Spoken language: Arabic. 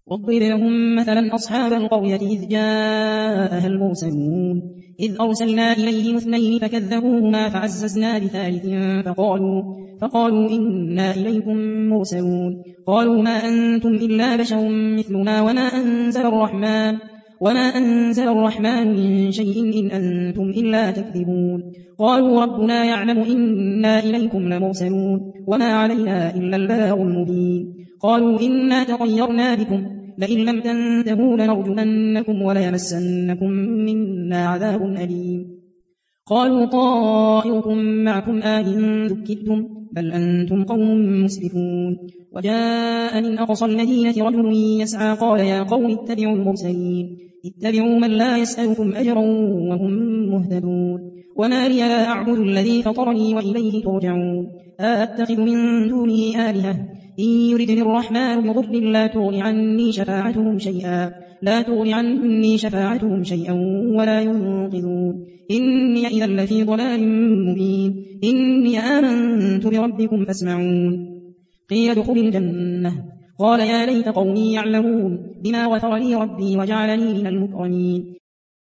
واضرب لهم مثلا أصحاب القرية إذ جاءها المرسلون إذ أرسلنا إليهم 2 فكذبوهما فعززنا ب3 فقالوا إنا إليكم مرسلون قالوا ما أنتم إلا بشر مثلنا وما أنزل الرحمن من شيء إن أنتم إلا تكذبون قالوا ربنا يعلم إنا إليكم لمرسلون وما علينا إلا البلاغ المبين قالوا إنا تطيرنا بكم لئن لم تنتهوا لنرجمنكم وليمسنكم منا عذاب أليم قالوا طائركم معكم إن ذكرتم بل أنتم قوم مسرفون وجاء من أقصى المدينة رجل يسعى قال يا قوم اتبعوا المرسلين اتبعوا من لا يسألكم أجرا وهم مهتدون وما لي لا أعبد الذي فطرني وإليه ترجعون أأتخذ من دونه آلهة إن يردني الرحمن بضر لا تغن عني شفاعتهم شيئا ولا ينقذون إني إذا لفي ضلال مبين إني آمنت بربكم فاسمعون قيل ادخل الجنة قال يا ليت قومي يعلمون بما غفر لي ربي وجعلني من المكرمين